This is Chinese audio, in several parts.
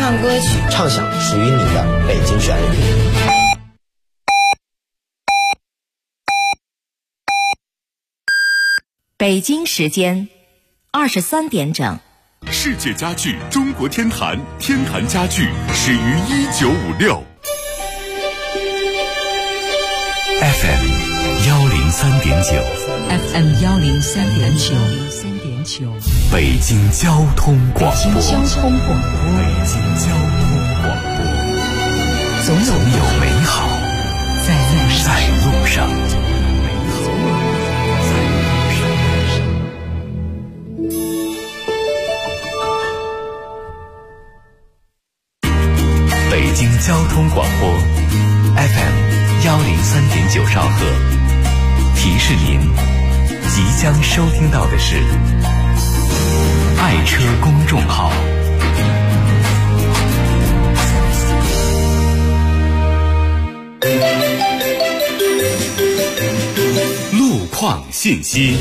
唱歌曲， 畅享属于你的北京旋律。 北京时间23点整。 世界家具中国天坛，天坛家具始于1956。FM 103.9 FM 103.9， 北京交通广播。 北京交通广播，总有美好在路上。 北京交通广播 FM 103.9兆赫，提示您即将收听到的是爱车公众号。路况信息。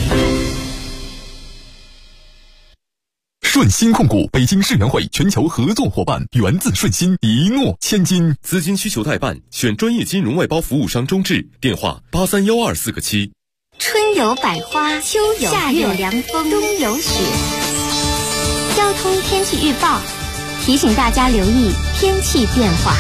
顺鑫控股北京世园会全球合作伙伴，源自顺鑫，一诺千金。 资金需求代办，选专业金融外包服务商中智，电话831247个7。 春有百花，秋有夏有凉风，冬有雪。交通天气预报提醒大家留意天气变化。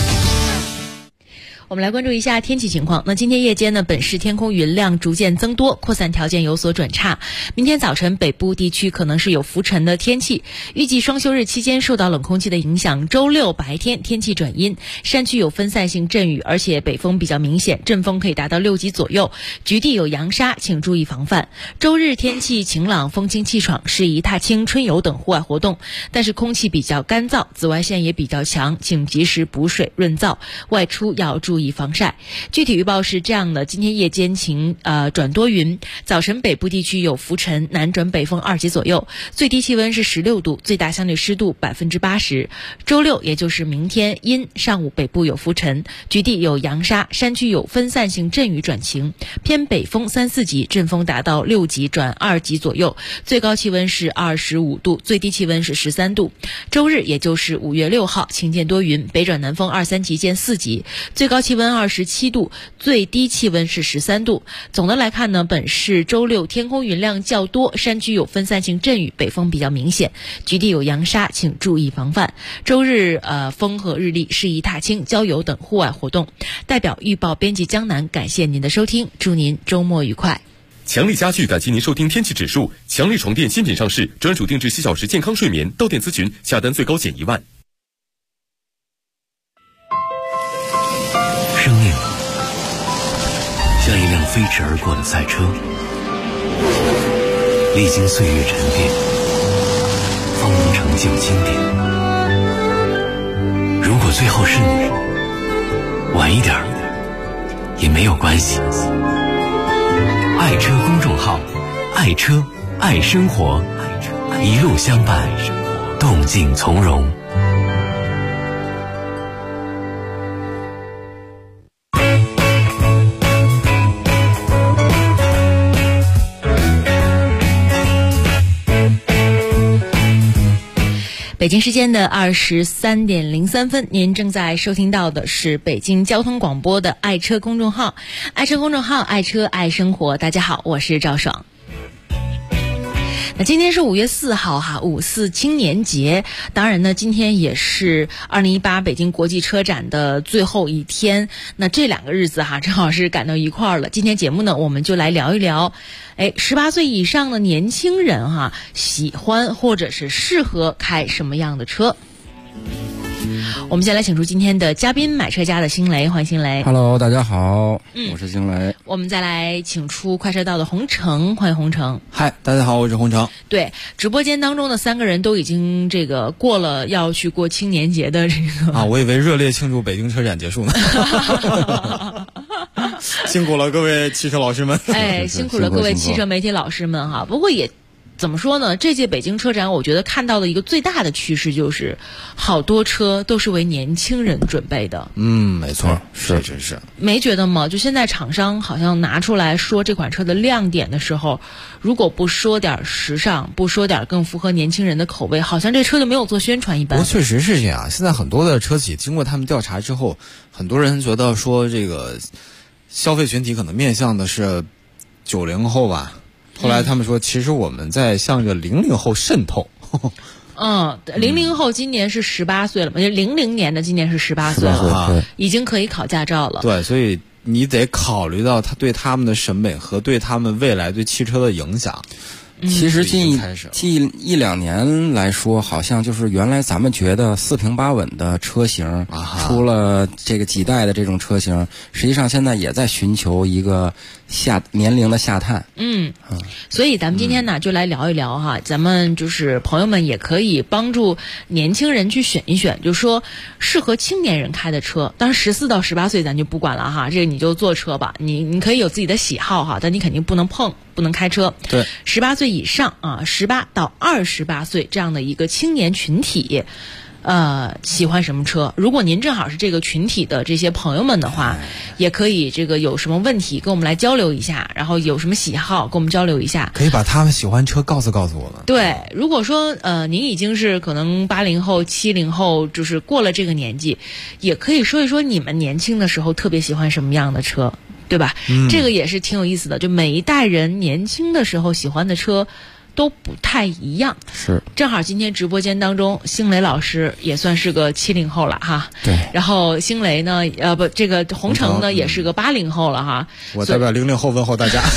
我们来关注一下天气情况。那今天夜间呢，本市天空云量逐渐增多，扩散条件有所转差。明天早晨北部地区可能是有浮尘的天气。预计双休日期间受到冷空气的影响，周六白天天气转阴，山区有分散性阵雨，而且北风比较明显，阵风可以达到6级左右，局地有扬沙，请注意防范。周日天气晴朗，风清气爽，适宜踏青、春游等户外活动，但是空气比较干燥，紫外线也比较强，请及时补水润燥，外出要注意防晒。具体预报是这样的：今天夜间晴转多云，早晨北部地区有浮尘，南转北风2级左右，最低气温是16度，最大相对湿度80%。周六也就是明天阴，上午北部有浮尘，局地有扬沙，山区有分散性阵雨转晴，偏北风3、4级，阵风达到6级转2级左右，最高气温是25度，最低气温是13度。周日也就是5月6号，晴间多云，北转南风2、3级见4级，最高气温27度，最低气温是13度。总的来看呢，本市周六天空云量较多，山区有分散性阵雨，北风比较明显，局地有扬沙，请注意防范。周日风和日丽，适宜踏青、郊游等户外活动。代表预报编辑江南，感谢您的收听，祝您周末愉快。 强力家具感谢您收听天气指数。强力床垫新品上市，专属定制7小时健康睡眠，到店咨询，下单最高减1万。 生命像一辆飞驰而过的赛车，历经岁月沉淀，方能成就经典。如果最后是你，晚一点也没有关系。爱车公众号，爱车爱生活，一路相伴，动静从容。 北京时间的23点03分，您正在收听到的是北京交通广播的爱车公众号，爱车公众号，爱车爱生活。大家好，我是赵爽。那今天是5月4号5·4青年节，当然呢，今天也是2018北京国际车展的最后一天。那这2个日子正好是赶到一块儿了。今天节目呢，我们就来聊一聊，18岁以上的年轻人喜欢或者是适合开什么样的车。我们先来请出今天的嘉宾，买车家的星雷，欢迎星雷。 Hello， 大家好，我是星雷。 我们再来请出快车道的洪城，欢迎洪城。 嗨，大家好，我是洪城。 对，直播间当中的3个人都已经过了要去过青年节的我以为热烈庆祝北京车展结束呢。辛苦了各位汽车老师们。 辛苦了各位汽车媒体老师们不过也怎么说呢？这届北京车展，我觉得看到的一个最大的趋势就是，好多车都是为年轻人准备的。 没错，是。 没觉得吗？就现在厂商好像拿出来说这款车的亮点的时候，如果不说点时尚，不说点更符合年轻人的口味，好像这车就没有做宣传一般。 不过确实是这样，现在很多的车企经过他们调查之后，很多人觉得说这个消费群体可能面向的是90后吧。后来他们说，其实我们在向着00后渗透。 00后今年是18岁了嘛？就00年的今年是18岁了，已经可以考驾照了。 对，所以你得考虑到他对他们的审美和对他们未来对汽车的影响。 其实近1-2年来说，好像就是原来咱们觉得4平8稳的车型，出了这个几代的这种车型，实际上现在也在寻求一个年龄的下探。 所以咱们今天呢就来聊一聊哈，咱们就是朋友们也可以帮助年轻人去选一选，就说适合青年人开的车。当然14到18岁咱就不管了哈，这个你就坐车吧，你可以有自己的喜好哈，但你肯定不能开车。 对 ，18岁以上啊，18到28岁这样的一个青年群体，喜欢什么车？如果您正好是这个群体的这些朋友们的话，也可以这个有什么问题跟我们来交流一下，然后有什么喜好跟我们交流一下， 可以把他们喜欢车告诉我们。 对，如果说您已经是可能80后、70后，就是过了这个年纪，也可以说一说你们年轻的时候特别喜欢什么样的车。对吧？这个也是挺有意思的，就每一代人年轻的时候喜欢的车都不太一样。 是， 正好今天直播间当中，星雷老师也算是个70后了哈。 对。 然后星雷呢，这个洪城呢也是个80后了哈。 我代表00后问候大家。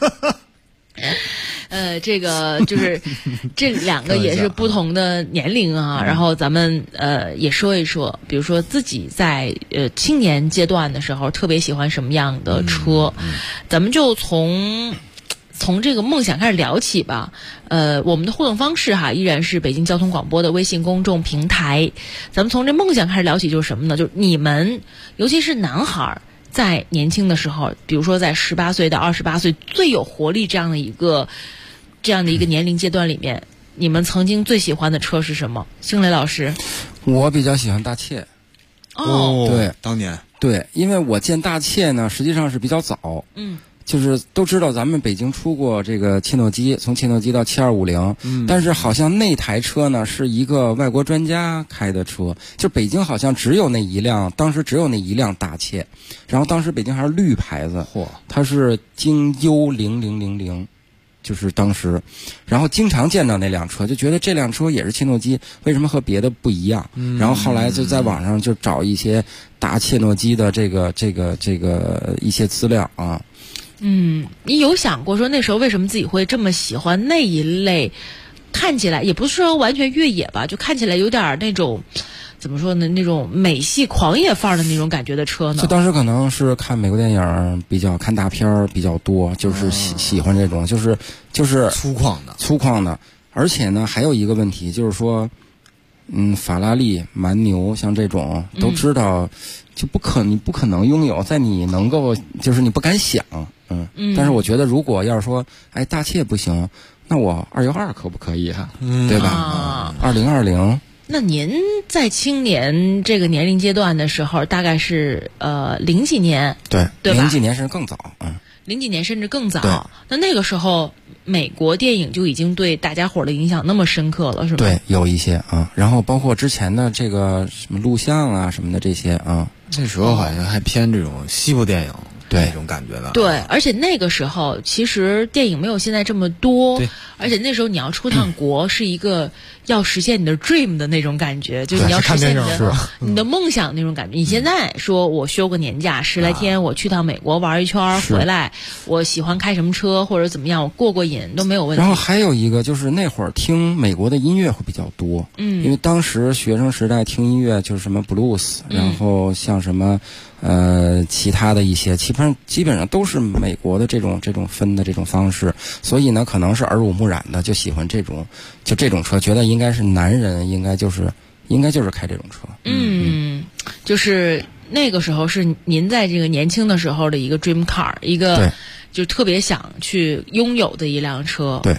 这个就是这两个也是不同的年龄啊，然后咱们也说一说，比如说自己在青年阶段的时候特别喜欢什么样的车，咱们就从这个梦想开始聊起吧。我们的互动方式哈依然是北京交通广播的微信公众平台，咱们从这梦想开始聊起，就是什么呢？就是你们尤其是男孩在年轻的时候，比如说在18岁到28岁最有活力这样的一个年龄阶段里面，你们曾经最喜欢的车是什么？星雷老师。 我比较喜欢大切。对， 当年对，因为我见大切呢实际上是比较早。就是都知道咱们北京出过这个切诺基，从切诺基到7250，但是好像那台车呢是一个外国专家开的车，就北京好像只有那一辆，当时只有那一辆大切，然后当时北京还是绿牌子，它是京 U0000，就是当时，然后经常见到那辆车，就觉得这辆车也是切诺基，为什么和别的不一样？然后后来就在网上就找一些大切诺基的这个一些资料啊。 你有想过说那时候为什么自己会这么喜欢那一类，看起来也不是说完全越野吧，就看起来有点那种怎么说呢，那种美系狂野范儿的那种感觉的车呢？ 就当时可能是看美国电影比较看大片儿比较多，就是喜欢这种就是粗犷的， 而且呢还有一个问题就是说，法拉利、蛮牛像这种都知道，你不可能拥有，在你能够就是你不敢想，但是我觉得如果要是说，大切不行，那我212可不可以哈？对吧？2020。 那您在青年这个年龄阶段的时候，大概是零几年，对吧 ？0几年甚至更早 ，0几年甚至更早。那个时候，美国电影就已经对大家伙的影响那么深刻了，是吧？ 对，有一些啊，然后包括之前的这个什么录像啊什么的这些啊， 那时候好像还偏这种西部电影。那种感觉的， 对，而且那个时候其实电影没有现在这么多，而且那时候你要出趟国是一个要实现你的 dream 的那种感觉，就是你要实现你的梦想那种感觉。你现在说我休个年假10来天，我去趟美国玩一圈回来，我喜欢开什么车或者怎么样，我过瘾都没有问题。 然后还有一个就是那会儿听美国的音乐会比较多，因为当时学生时代听音乐就是什么 blues，然后像什么其他的一些基本上都是美国的这种分的这种方式，所以呢可能是耳濡目染的就喜欢这种车，觉得应该是男人应该就是开这种车。 就是那个时候是您在这个年轻的时候的一个 dream car， 一个就特别想去拥有的一辆车。 对。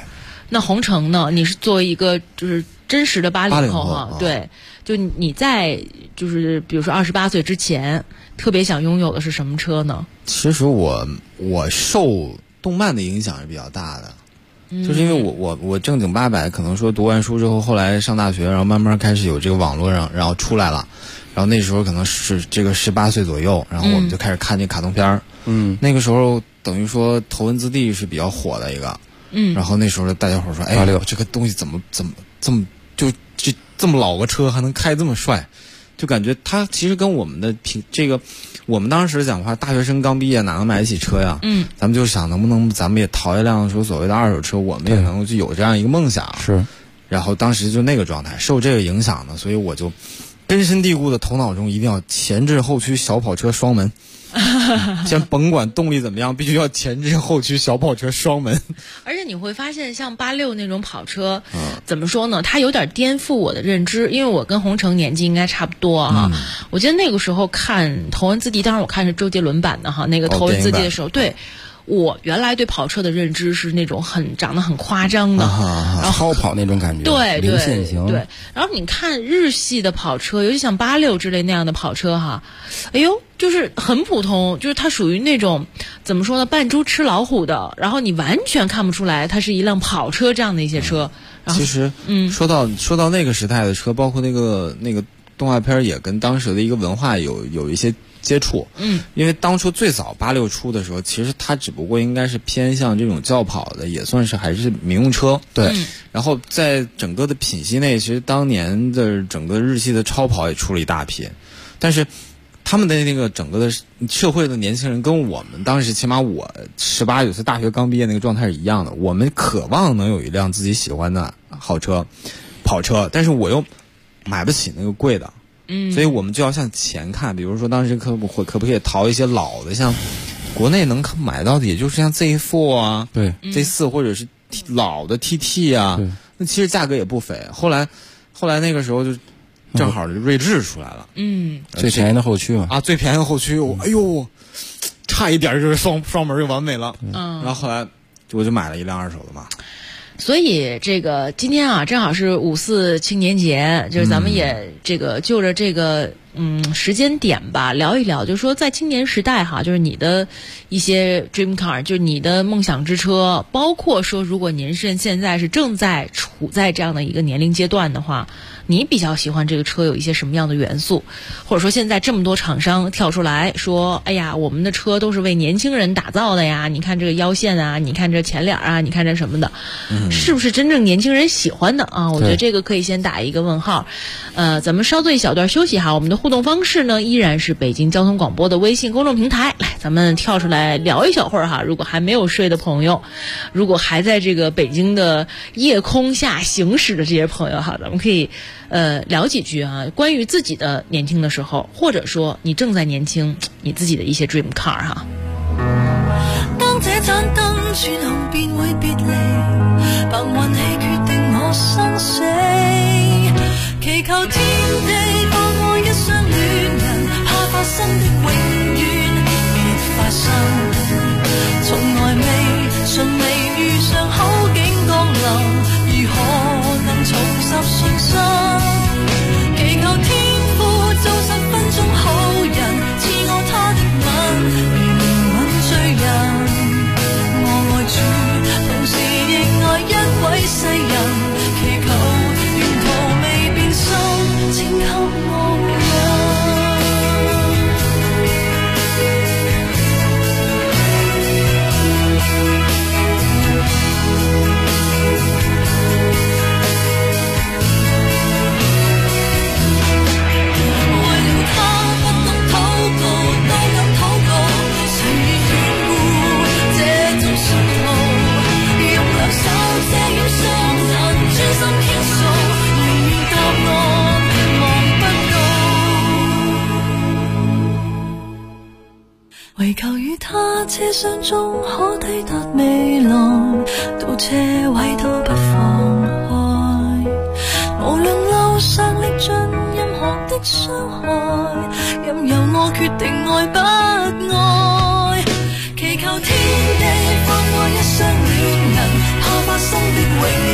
那洪城呢？你是作为一个就是真实的80后哈，对，就你在就是比如说28岁之前，特别想拥有的是什么车呢？ 其实我受动漫的影响是比较大的。就是因为我正经800，可能说读完书之后，后来上大学，然后慢慢开始有这个网络上，然后出来了，然后那时候可能是这个18岁左右，然后我们就开始看这卡通片儿。那个时候等于说头文字 D 是比较火的一个。然后那时候大家伙说，哎呦，这个东西怎么这么就这么老个车还能开这么帅，就感觉它其实跟我们的这个。我们当时讲话，大学生刚毕业哪能买得起车呀？咱们就想能不能咱们也淘一辆说所谓的2手车，我们也能就有这样一个梦想。 是， 然后当时就那个状态，受这个影响呢，所以我就根深蒂固的头脑中一定要前置后驱小跑车双门。先甭管动力怎么样，必须要前置后驱小跑车双门。 而且你会发现像86那种跑车，怎么说呢，它有点颠覆我的认知，因为我跟洪城年纪应该差不多哈。我记得那个时候看头文字 D， 当然我看是周杰伦版的哈，那个头文字 D 的时候，对，我原来对跑车的认知是那种长得很夸张的，然后超跑那种感觉， 对零线型， 对。然后你看日系的跑车，尤其像86之类那样的跑车哈，哎呦，就是很普通，就是它属于那种怎么说呢，扮猪吃老虎的，然后你完全看不出来它是一辆跑车这样的一些车。 其实，说到那个时代的车，包括那个动画片也跟当时的一个文化有一些接触。因为当初最早86出的时候，其实它只不过应该是偏向这种轿跑的，也算是还是民用车。 对。 然后在整个的品系内，其实当年的整个日系的超跑也出了一大批，但是他们的那个整个的社会的年轻人跟我们当时，起码我18、19岁大学刚毕业那个状态是一样的。我们渴望能有一辆自己喜欢的好车、跑车，但是我又买不起那个贵的。所以我们就要向前看，比如说当时可不可以淘一些老的，像国内能买到的，也就是像 Z4 啊， 对 ，Z4 或者是老的 TT 啊，那其实价格也不菲。后来那个时候就正好锐志出来了， 最便宜的后驱嘛， 啊，最便宜的后驱，哎呦，差一点就是双门就完美了。然后后来我就买了一辆2手的嘛。 所以这个今天啊，正好是54青年节，就是咱们也这个就着这个时间点吧，聊一聊，就是说在青年时代哈，就是你的一些 dream car， 就是你的梦想之车，包括说如果您是现在是正在处在这样的一个年龄阶段的话，你比较喜欢这个车有一些什么样的元素，或者说现在这么多厂商跳出来说，哎呀，我们的车都是为年轻人打造的呀，你看这个腰线啊，你看这前脸啊，你看这什么的，是不是真正年轻人喜欢的啊？我觉得这个可以先打一个问号。咱们稍作一小段休息哈，我们的互动方式呢依然是北京交通广播的微信公众平台，来咱们跳出来聊一小会儿哈。如果还没有睡的朋友，如果还在这个北京的夜空下行驶的这些朋友哈，咱们可以聊几句啊，关于自己的年轻的时候，或者说你正在年轻你自己的一些 dream car 哈。 當這盞燈轉紅便會別離，憑運氣決定我生死，祈求天地放過一雙戀人，怕發生的永遠別發生，從來未順利遇上好景降臨，如何能重拾信心？祈求天父做10分鐘好人，賜我他的吻，如憐憫罪人。我愛主，同時亦愛一位世人，祈求沿途未變心，請給我唯求與他車廂中可抵達未來，到車位都不放開，無論路上歷盡任何的傷害，任由我決定愛不愛，祈求天地放過一雙戀人，怕發生的永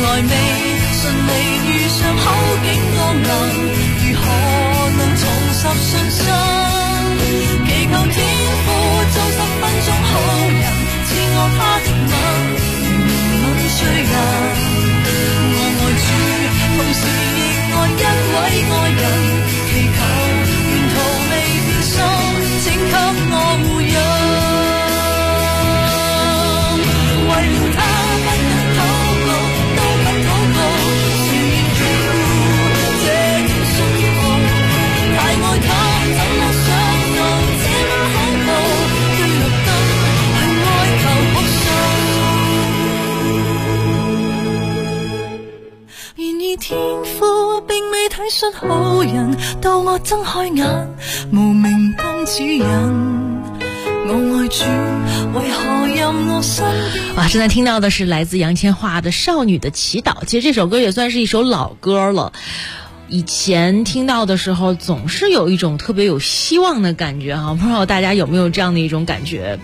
來未順利遇上好景光臨，如何能重拾信心？祈求天父做10分鐘好人，賜我他的吻，如吻醉人。我愛主，同時亦愛一位愛人，祈求沿途未變心，請給我護蔭。為了他不能禱告，都不禱告，全然眷顧這段信號。太愛他，怎麼想到這麼恐怖？追綠燈去哀求哭訴。然而天父並未體恤好人，到我睜開眼，無明燈指引。我愛主，為何任我身邊？ 哇，正在聽到的是來自楊千嬅的《少女的祈禱》。其實這首歌也算是一首老歌了。以前聽到的時候，總是有一種特別有希望的感覺哈，不知道大家有沒有這樣的一種感覺？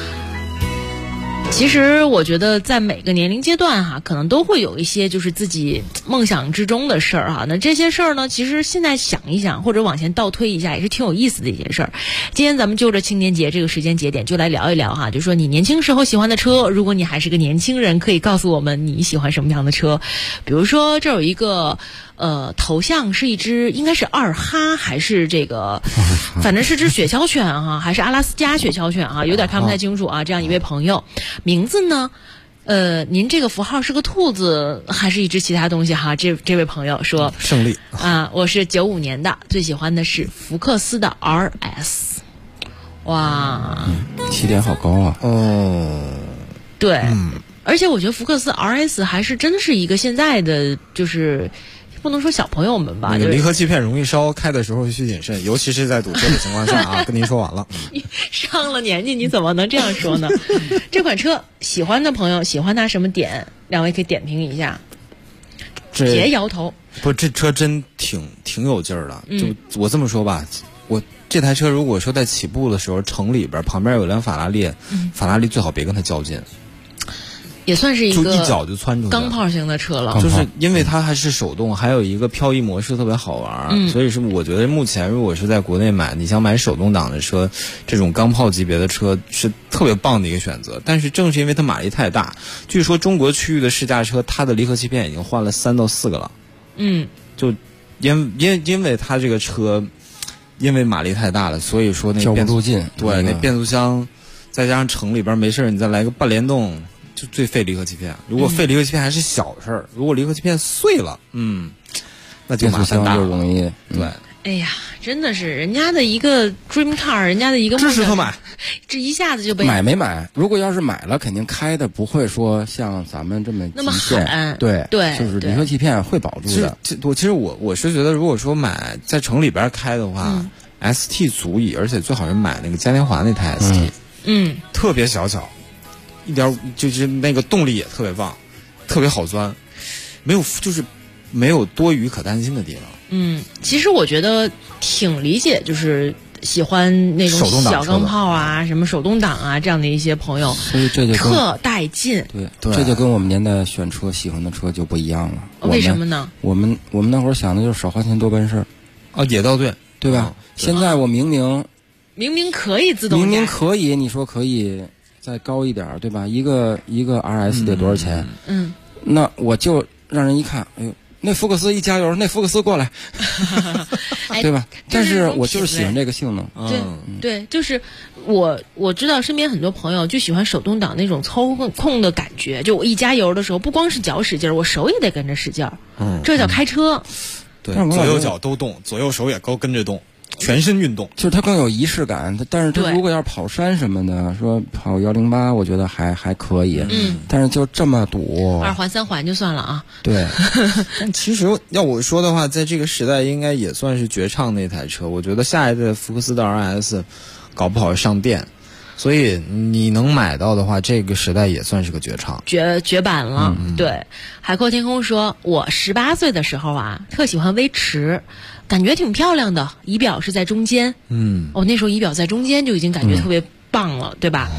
其實我覺得在每個年齡階段哈，可能都會有一些就是自己夢想之中的事兒哈。那這些事兒呢，其實現在想一想，或者往前倒推一下，也是挺有意思的一件事兒。今天咱們就着青年節這個時間節點，就來聊一聊哈，就說你年輕時候喜歡的車，如果你還是個年輕人，可以告訴我們你喜歡什麼樣的車。比如說這有一個頭像是一隻應該是二哈還是這個，反正是隻雪橇犬哈，還是阿拉斯加雪橇犬啊，有點看不太清楚啊。這樣一位朋友，名字呢？您這個符號是個兔子還是一隻其他東西哈？這位朋友說勝利啊，我是95年的，最喜歡的是福克斯的 RS。哇， 起點好高啊！ 哦， 對，而且我覺得福克斯 RS 還是真的是一個現在的就是不能說小朋友們吧， 那個離合器片容易燒，開的時候需謹慎，尤其是在堵車的情況下啊。跟您說完了。 上了年紀你怎麼能這樣說呢？這款車喜歡的朋友喜歡它什麼點？兩位可以點評一下。別搖頭。 不，這車真挺有勁兒的。就我這麼說吧，我這台車如果說在起步的時候，城裡邊旁邊有輛法拉利，法拉利最好別跟它較勁。 也算是一個就一腳就竄出去鋼炮型的車了， 就是因為它還是手動，還有一個漂移模式特別好玩，所以是我覺得目前如果是在國內買，你想買手動擋的車，這種鋼炮級別的車是特別棒的一個選擇。但是正是因為它馬力太大，據說中國區域的試駕車，它的離合器片已經換了3到4個了。就因為它這個車因為馬力太大了，所以說那個變速進， 對，那變速箱再加上城裡邊沒事你再來個半聯動。就最費離合器片，如果費離合器片還是小事兒，如果離合器片碎了，那就麻煩大了， 就容易。 對， 哎呀，真的是人家的一個 dream car， 人家的一個支持他買， 這一下子就被買沒買？如果要是買了，肯定開的不會說像咱們這麼那麼狠。 對， 對， 就是離合器片會保住的。 其實我是覺得，如果說買在城裡邊開的話，ST 足以，而且最好是買那個嘉年華那台 ST，特別小巧。一點就是那個動力也特別棒，特別好鑽，沒有多餘可擔心的地方。 其實我覺得挺理解，就是喜歡那種小鋼炮啊，什麼手動擋啊這樣的一些朋友， 所以這就特帶勁。 對，這就跟我們年代選車喜歡的車就不一樣了。 為什麼呢？ 我們那會兒想的就是少花錢多辦事。 也倒對吧？現在我明明可以自動， 明明可以，你說可以再高一點，對吧？一個 RS 得多少錢？那我就讓人一看，哎呦，那福克斯一加油，那福克斯過來，對吧？但是我就是喜歡這個性能。 對，就是我知道身邊很多朋友就喜歡手動擋那種操控的感覺，就我一加油的時候，不光是腳使勁，我手也得跟着使勁，這叫開車。 對，左右腳都動，左右手也跟着動。全身運動， 就是它更有儀式感。但是它如果要跑山什麼的，說跑108，我覺得還可以。但是就這麼堵 ，2環3環就算了啊。 對， 但其實要我說的話，在這個時代應該也算是絕唱那台車。我覺得下一代福克斯的 RS 搞不好上電，所以你能買到的話，這個時代也算是個絕唱， 絕版了。對，海闊天空說，我18歲的時候啊，特喜歡威馳。感覺挺漂亮的，儀表是在中間。那時候儀表在中間就已經感覺特別棒了，對吧？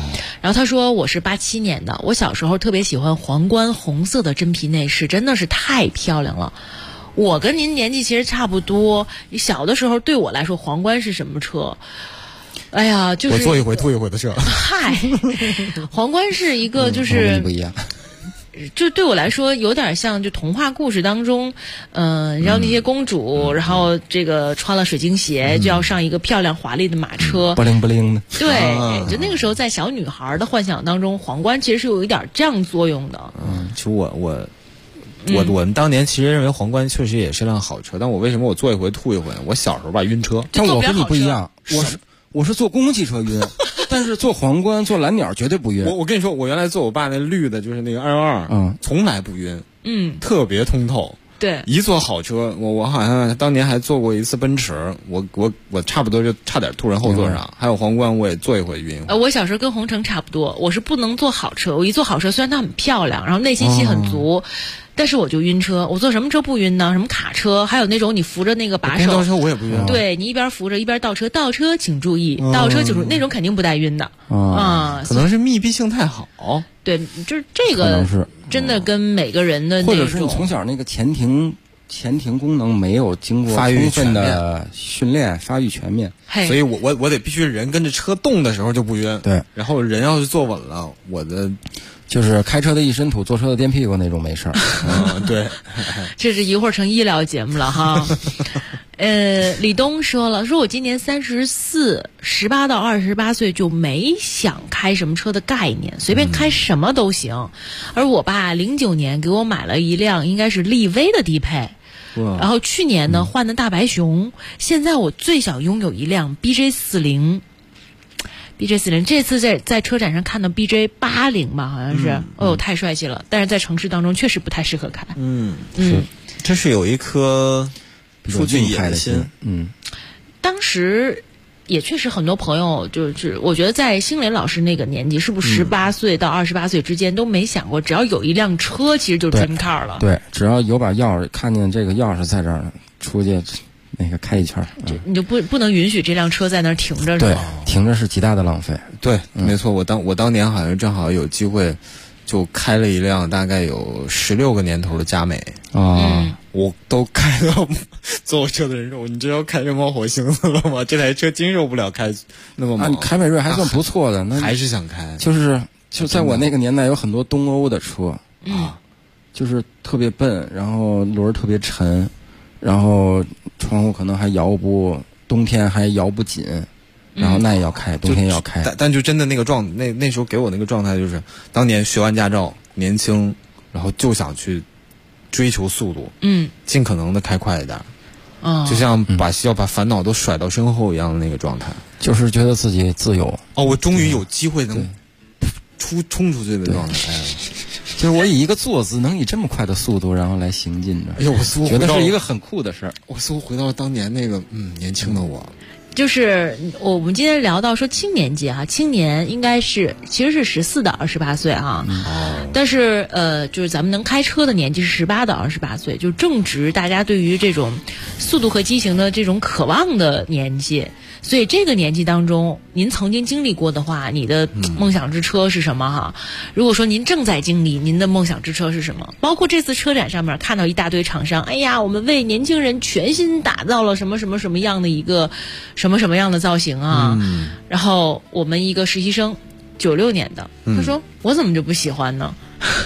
然后他说我是87年的，我小时候特别喜欢皇冠红色的真皮内饰，真的是太漂亮了。我跟您年纪其实差不多，小的时候对我来说皇冠是什么车？哎呀，就是我坐一回吐一回的车。 嗨，皇冠是一个就是不一样。 就对我来说有点像就童话故事当中，然后那些公主，然后这个穿了水晶鞋就要上一个漂亮华丽的马车， 不灵不灵的。 对，就那个时候在小女孩的幻想当中，皇冠其实是有一点这样作用的。 其实我们当年其实认为皇冠确实也是辆好车，但我为什么我坐一回吐一回？我小时候吧晕车， 但我跟你不一样，我是坐公共汽车晕，但是坐皇冠坐蓝鸟绝对不晕。 我跟你说，我原来坐我爸那绿的，就是那个222，从来不晕，特别通透。 对， 一坐好车，我好像当年还坐过一次奔驰，我差不多就差点吐人后座上。还有皇冠我也坐一回晕。 我小时候跟红城差不多，我是不能坐好车，我一坐好车虽然它很漂亮，然后内心戏很足。但是我就晕车，我坐什么车不晕呢？什么卡车，还有那种你扶着那个把手。 公交车我也不晕。 对，你一边扶着一边倒车，倒车请注意，倒车请注意，那种肯定不带晕的可能是密闭性太好。 对，就是这个真的跟每个人的那种， 或者是你从小那个前庭功能没有经过充分的训练，发育全面， 所以我得必须人跟着车动的时候就不晕。 对， 然后人要是坐稳了，我的。 就是开车的一身土，坐车的颠屁股那种没事儿。 对， 这是一会儿成医疗节目了哈。李东说我今年34，18到28岁就没想开什么车的概念，随便开什么都行。而我爸09年给我买了一辆应该是力威的低配。然后去年呢换的大白熊，现在我最想拥有一辆 BJ40。这次在车展上看到 BJ80吧，好像是，太帅气了。但是在城市当中确实不太适合开。 这是有一颗数据野的心。 当时也确实很多朋友就是我觉得在星雷老师那个年纪，是不是18岁到28岁之间都没想过，只要有一辆车其实就 dream car 了。 对，只要有把钥匙，看见这个钥匙在这儿呢，出去那个开一圈， 你就不能允许这辆车在那儿停着。 对，停着是极大的浪费。 对，没错，我当年好像正好有机会，就开了一辆大概有16个年头的佳美我都开到坐我车的人说，你这要开人冒火星子了吗？这台车经受不了开那么猛。 凯美瑞还算不错的，那还是想开。 就在我那个年代，有很多东欧的车就是特别笨，然后轮特别沉。然后窗户可能还摇不，冬天还摇不紧，然后那也要开，冬天也要开。 但就真的那个那时候给我那个状态就是，当年学完驾照，年轻，然后就想去追求速度，尽可能的开快一点，就像要把烦恼都甩到身后一样的那个状态， 就是觉得自己自由。 我终于有机会能冲出去的状态。 就是我以一个坐姿能以这么快的速度然后来行进着， 我似乎觉得是一个很酷的事儿。 我似乎回到了当年那个年轻的我。 就是我们今天聊到说青年节青年应该是其实是14到28岁但是就是咱们能开车的年纪是18到28岁，就正值大家对于这种速度和激情的这种渴望的年纪。所以这个年纪当中，您曾经经历过的话，你的梦想之车是什么如果说您正在经历，您的梦想之车是什么？包括这次车展上面看到一大堆厂商，哎呀，我们为年轻人全新打造了什么什么什么样的一个什么什么样的造型然后我们一个实习生96年的，他说我怎么就不喜欢呢？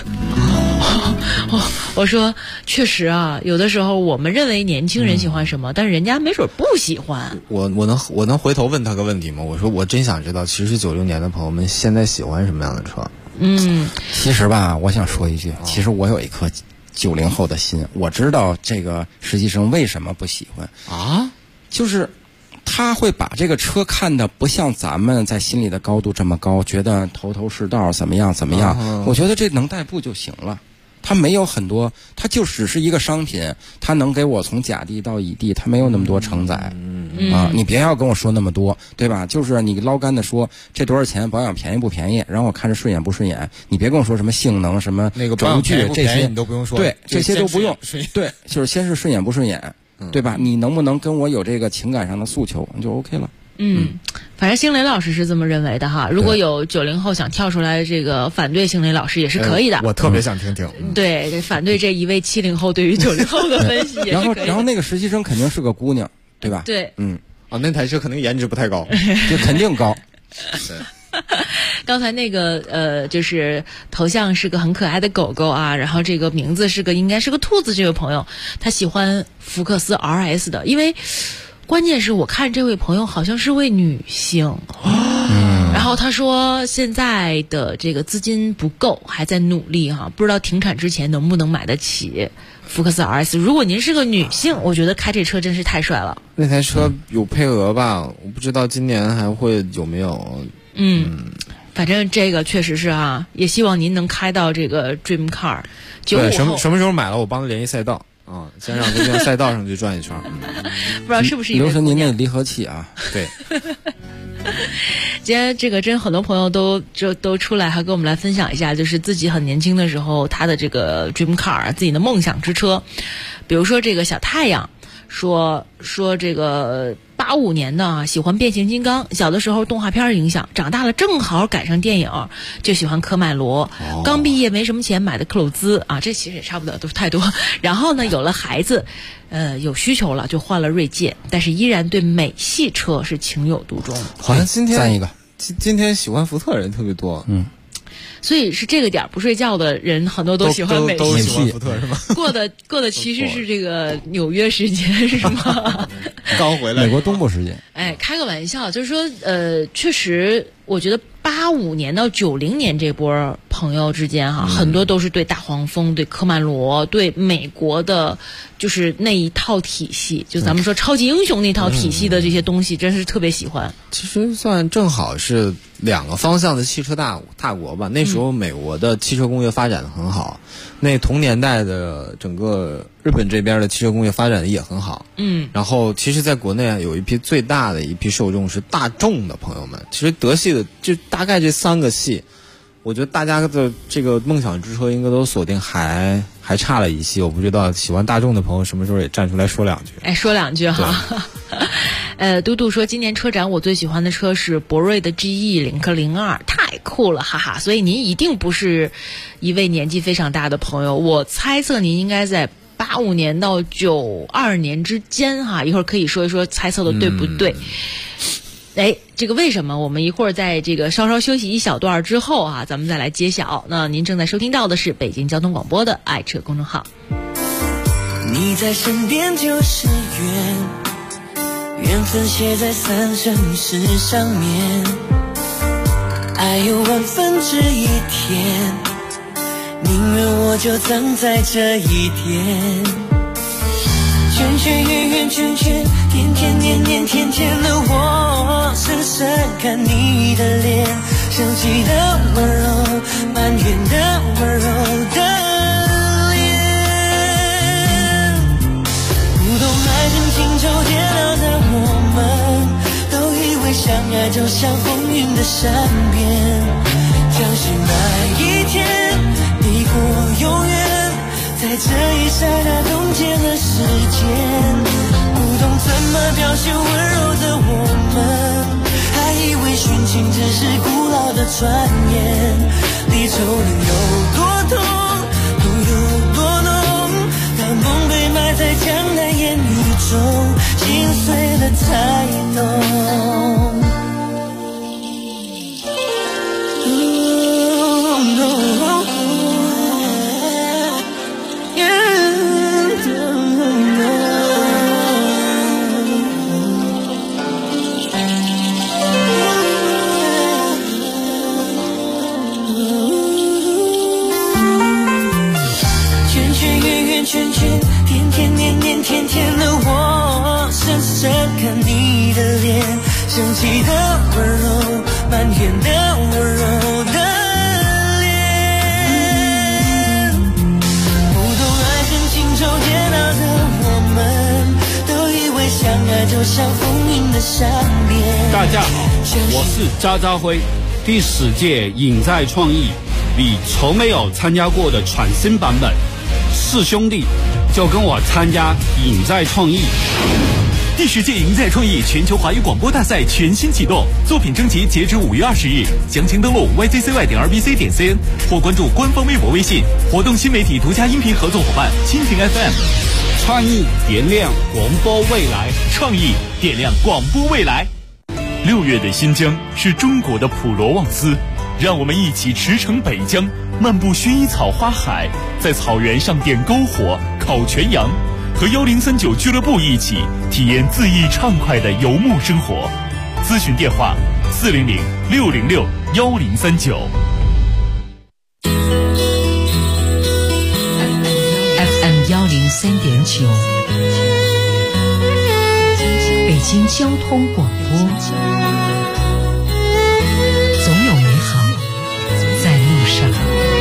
我说确实有的时候我们认为年轻人喜欢什么，但是人家没准不喜欢。 我能回头问他个问题吗？我说我真想知道，其实96年的朋友们现在喜欢什么样的车？ 其实吧，我想说一句，其实我有一颗90后的心，我知道这个实习生为什么不喜欢就是他会把这个车看得不像咱们在心里的高度这么高，觉得头是道怎么样，我觉得这能代步就行了。它没有很多，它就只是一个商品，它能给我从甲地到乙地，它没有那么多承载你别要跟我说那么多，对吧？就是你捞干的说这多少钱，保养便宜不便宜，然后我看着顺眼不顺眼，你别跟我说什么性能什么那个轴距这些你都不用说， 对，这些都不用，对，就是先是顺眼不顺眼，对吧？你能不能跟我有这个情感上的诉求，你就 OK 了。 反正星雷老师是这么认为的哈。如果有90后想跳出来这个反对星雷老师也是可以的。 我特别想听听。 对，反对这一位70后对于90后的分析也是可以的。 然后那个实习生肯定是个姑娘，对吧？ 对， 那台车肯定颜值不太高， 就肯定高。 刚才那个就是头像是个很可爱的狗狗啊，然后这个名字应该是个兔子。这位朋友他喜欢福克斯 RS 的，因为关键是我看这位朋友好像是位女性，然后他说现在的这个资金不够，还在努力哈，不知道停产之前能不能买得起福克斯 RS。 如果您是个女性，我觉得开这车真是太帅了。 那台车有配额吧？我不知道今年还会有没有。 反正这个确实是啊，也希望您能开到这个 Dream Car。 对，什么时候买了，我帮他联系赛道啊，先让他在赛道上去转一圈。 不知道是不是留神您那离合器啊。 对。 今天这个真很多朋友都出来还跟我们来分享一下，就是自己很年轻的时候他的这个 Dream Car 自己的梦想之车。比如说这个小太阳说这个85年的啊，喜欢变形金刚，小的时候动画片影响，长大了正好赶上电影，就喜欢科迈罗。刚毕业没什么钱买的克鲁兹啊，这其实也差不多，都是太多。然后呢，有了孩子，有需求了就换了锐界，但是依然对美系车是情有独钟。 好像今天赞一个， 今天喜欢福特人特别多。 所以是这个点不睡觉的人很多都喜欢美系， 都喜欢福特是吗？ 过的其实是这个纽约时间是吗？ 刚回来， 美国东部时间。 开个玩笑，就是说确实我觉得85年到90年这波朋友之间哈，很多都是对大黄蜂、对科曼罗、对美国的就是那一套体系，就咱们说超级英雄那套体系的这些东西，真是特别喜欢。 其实算正好是两个方向的汽车大国吧。那时候美国的汽车工业发展的很好，那同年代的整个日本这边的汽车工业发展的也很好。然后其实在国内有一批最大的一批受众是大众的朋友们。其实德系的就大概这3个系，我觉得大家的这个梦想之车应该都锁定还差了一系。我不知道喜欢大众的朋友什么时候也站出来说两句。 说两句哈。嘟嘟说今年车展我最喜欢的车是博瑞的 GE 领克02，太酷了，哈哈。所以您一定不是一位年纪非常大的朋友，我猜测您应该在85年到92年之间哈，一会儿可以说一说猜测的对不对。这个为什么？我们一会儿在这个稍稍休息一小段之后啊，咱们再来揭晓。那您正在收听到的是北京交通广播的爱车公众号。 你在身边就是缘分写在3生石上面，爱有1/1000天，宁愿我就葬在这一天。圈圈圆圆圈圈，天天年年天天的我，深深看你的脸，生气的温柔，埋怨的温柔的脸。不懂爱恨情仇煎熬的我们，都以为相爱就像风云的善变，像是那一天抵过永远，在这一刹那冻结了时间。不懂怎么表现温柔的我们，还以为殉情只是古老的传言。离愁能有多痛，痛有多浓，当梦被埋在江南烟雨中，心碎了才懂。圈圈天天年年天天的我，深深看你的脸，生气的温柔，埋怨的温柔的脸。不懂爱恨情仇煎熬的我们，都以为相爱就像风云的善变。 大家好，我是渣渣辉。第10届影在创意你从没有参加过的全新版本，4兄弟就跟我参加影在创意， 第10届赢在创意全球华语广播大赛全新启动，作品征集截止5月20日，详情登录 yzcy.rbc.cn 或关注官方微博、微信。活动新媒体独家音频合作伙伴蜻蜓 FM。 创意点亮广播未来， 创意点亮广播未来。6月的新疆是中国的普罗旺斯，让我们一起驰骋北疆，漫步薰衣草花海，在草原上点篝火、烤全羊，和1039俱乐部一起体验恣意畅快的游牧生活。咨询电话400-606-1039。 FM 103.9，北京交通广播，总有美好在路上。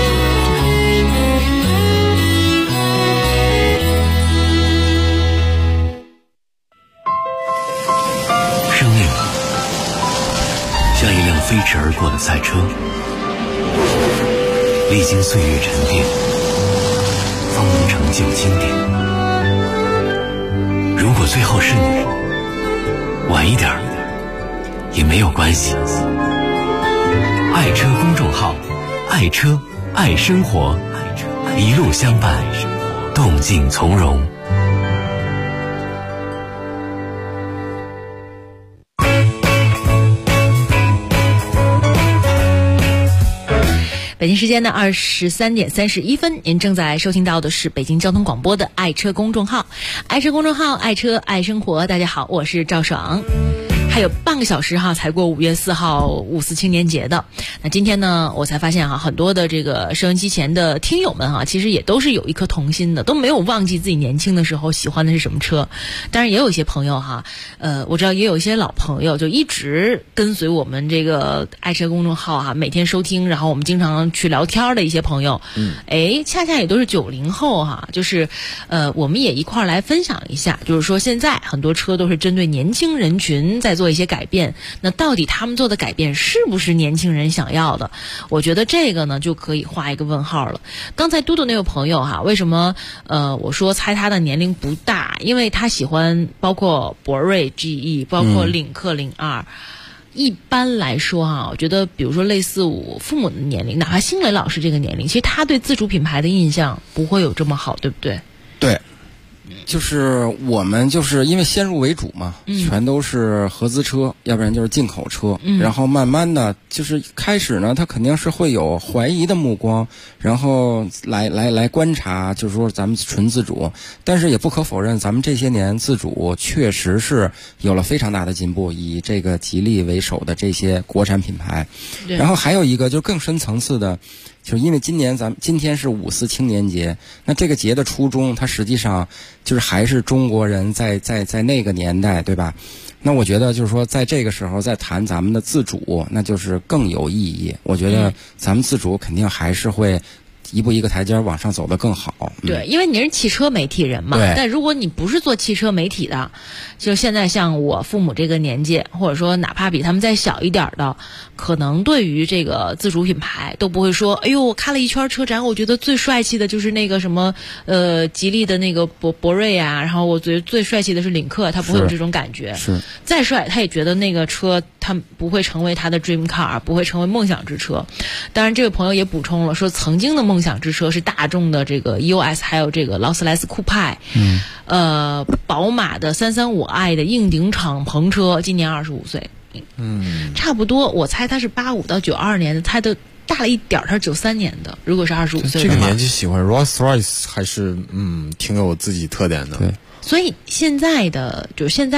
生命像一辆飞驰而过的赛车，历经岁月沉淀，方能成就经典。如果最后是你，晚一点也没有关系。爱车公众号，爱车爱生活，一路相伴，动静从容。 北京时间的23点31分，您正在收听到的是北京交通广播的爱车公众号，爱车公众号，爱车爱生活。大家好，我是赵爽。还有半个小时哈，才过5月4号5·4青年节的。那今天呢，我才发现哈，很多的这个收音机前的听友们哈，其实也都是有一颗童心的，都没有忘记自己年轻的时候喜欢的是什么车。当然也有一些朋友哈，我知道也有一些老朋友就一直跟随我们这个爱车公众号哈，每天收听，然后我们经常去聊天的一些朋友，恰恰也都是90后哈，就是我们也一块儿来分享一下，就是说现在很多车都是针对年轻人群在做一些改变，那到底他们做的改变是不是年轻人想要的？我觉得这个呢就可以画一个问号了。刚才嘟嘟那位朋友哈，为什么我说猜他的年龄不大？因为他喜欢包括博瑞 GE， 包括领克02。一般来说哈，我觉得比如说类似我父母的年龄，哪怕新磊老师这个年龄，其实他对自主品牌的印象不会有这么好，对不对？ 对。就是我们就是因为先入为主嘛，全都是合资车，要不然就是进口车，然后慢慢的就是开始呢，他肯定是会有怀疑的目光，然后来观察，就是说咱们纯自主，但是也不可否认，咱们这些年自主确实是有了非常大的进步，以这个吉利为首的这些国产品牌，然后还有一个就更深层次的。就是因为今天是5·4青年节，那这个节的初衷，它实际上就是还是中国人在那个年代，对吧？那我觉得就是说，在这个时候再谈咱们的自主，那就是更有意义。我觉得咱们自主肯定还是会一步一个台阶往上走得更好。 对，因为你是汽车媒体人嘛，但如果你不是做汽车媒体的，就现在像我父母这个年纪，或者说哪怕比他们再小一点的，可能对于这个自主品牌都不会说，哎呦，我看了一圈车展，我觉得最帅气的就是那个什么吉利的那个博瑞啊，然后我觉得最帅气的是领克，他不会有这种感觉。 是再帅，他也觉得那个车他不会成为他的 dream car， 不会成为梦想之车。当然，这位朋友也补充了说，曾经的梦想之车是大众的这个 EOS， 还有这个劳斯莱斯酷派，宝马的335i 的硬顶敞篷车，今年25岁，差不多，我猜他是85到92年的，他的大了一点，他是93年的。如果是25岁的话， 这个年纪喜欢 Rolls-Royce 还是挺有自己特点的。 对， 所以现在的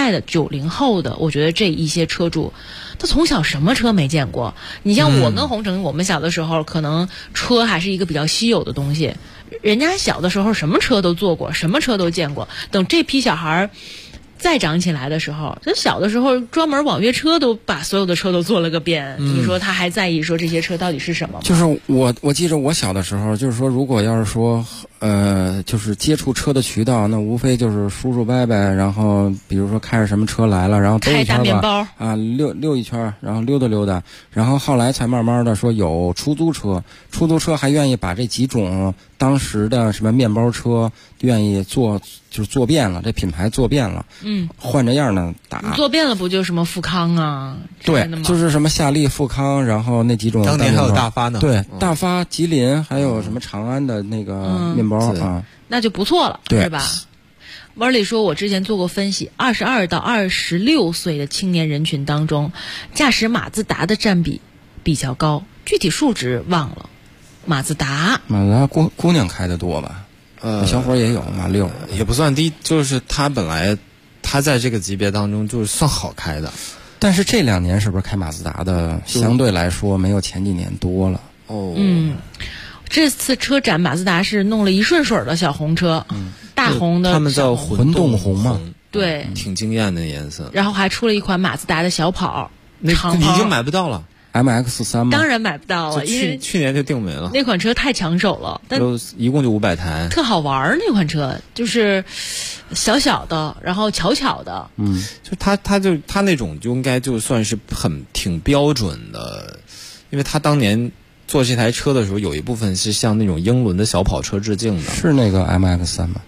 90后的，我觉得这一些车主，他从小什么车没见过？你像我跟洪城，我们小的时候可能车还是一个比较稀有的东西，人家小的时候什么车都坐过，什么车都见过。等这批小孩再长起来的时候，他小的时候专门网约车都把所有的车都做了个遍。你说他还在意说这些车到底是什么吗？ 就是我记着我小的时候，就是说如果要是说就是接触车的渠道，那无非就是叔叔伯伯，然后比如说开着什么车来了，然后兜一圈吧，开大面包啊，溜一圈，然后溜达溜达，然后后来才慢慢的说有出租车还愿意把这几种当时的什么面包车愿意做，就是做遍了，这品牌做遍了，换着样的打。 做遍了不就什么富康啊？ 对，就是什么夏利、富康，然后那几种。 当年还有大发呢。 对，大发、吉林，还有什么长安的那个面包啊， 那就不错了，是吧？温里说，我之前做过分析，22到26岁的青年人群当中，驾驶马自达的占比比较高，具体数值忘了。马自达姑娘开的多吧？小伙也有马六， 也不算低，就是他本来他在这个级别当中就是算好开的， 但是这2年是不是开马自达的相对来说没有前几年多了？ 这次车展马自达是弄了一顺水的小红车，大红的， 他们叫混动红嘛， 对， 挺惊艳的颜色。 然后还出了一款马自达的小跑， 那已经买不到了。 MX-3吗？ 当然买不到了，因为去年就定没了。 那款车太抢手了，但一共就500台， 特好玩。那款车就是小小的，然后巧巧的， 就他那种就应该就算是挺标准的，因为他当年做这台车的时候，有一部分是向那种英伦的小跑车致敬的。 是那个 MX-3吗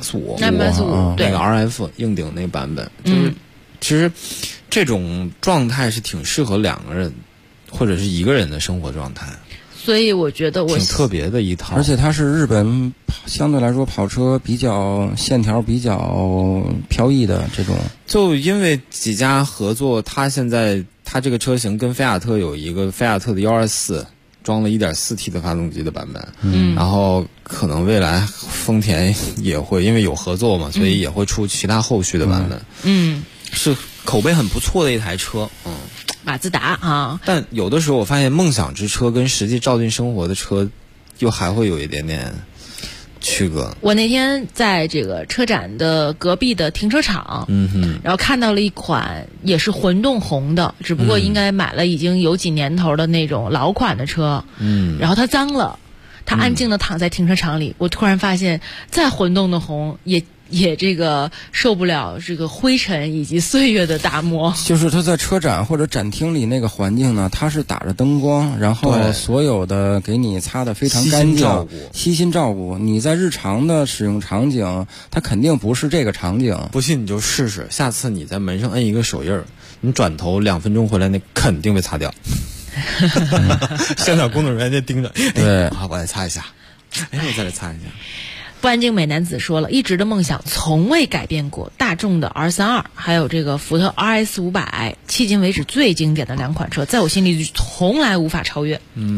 ？MX-5， 对， 那个 RF 硬顶那版本，就是其实这种状态是挺适合2个人或者是1个人的生活状态。 所以我觉得挺特别的一套， 而且它是日本相对来说跑车比较线条比较飘逸的这种。 就因为几家合作，它现在它这个车型跟菲亚特有一个菲亚特的124。装了 1.4T 的发动机的版本，然后可能未来丰田也会因为有合作嘛，所以也会出其他后续的版本。是口碑很不错的一台车。 马自达啊， 但有的时候我发现梦想之车跟实际照进生活的车，又还会有一点点区隔。 我那天在这个车展的隔壁的停车场，然后看到了一款也是混动红的，只不过应该买了已经有几年头的那种老款的车，然后它脏了，它安静的躺在停车场里，我突然发现再混动的红也这个受不了这个灰尘以及岁月的打磨。 就是它在车展或者展厅里那个环境呢，它是打着灯光，然后所有的给你擦得非常干净，悉心照顾。你在日常的使用场景，它肯定不是这个场景。 不信你就试试，下次你在门上摁一个手印，你转头2分钟回来，那肯定被擦掉。现场工作人员就盯着， 对， 我来擦一下，我再来擦一下。 不安静美男子说了，一直的梦想从未改变过。大众的 R32，还有这个福特 RS500，迄今为止最经典的2款车，在我心里从来无法超越。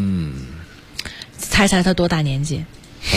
猜猜他多大年纪？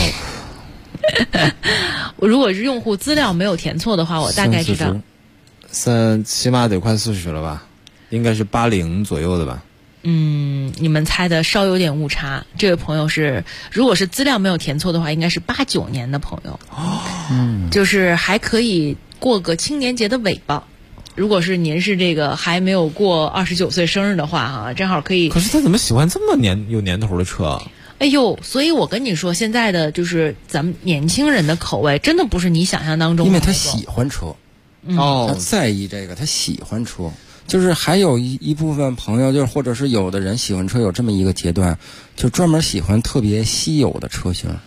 我如果是用户资料没有填错的话，我大概知道起码得快40了吧，应该是80左右的吧。 你们猜的稍有点误差。这位朋友是，如果是资料没有填错的话，应该是89年的朋友，就是还可以过个青年节的尾巴。如果是您是这个还没有过29岁生日的话，正好可以。 可是他怎么喜欢这么有年头的车？ 哎呦，所以我跟你说，现在的就是咱们年轻人的口味，真的不是你想象当中的。 因为他喜欢车，他在意这个，他喜欢车。就是还有一部分朋友，就是或者是有的人喜欢车有这么一个阶段，就专门喜欢特别稀有的车型。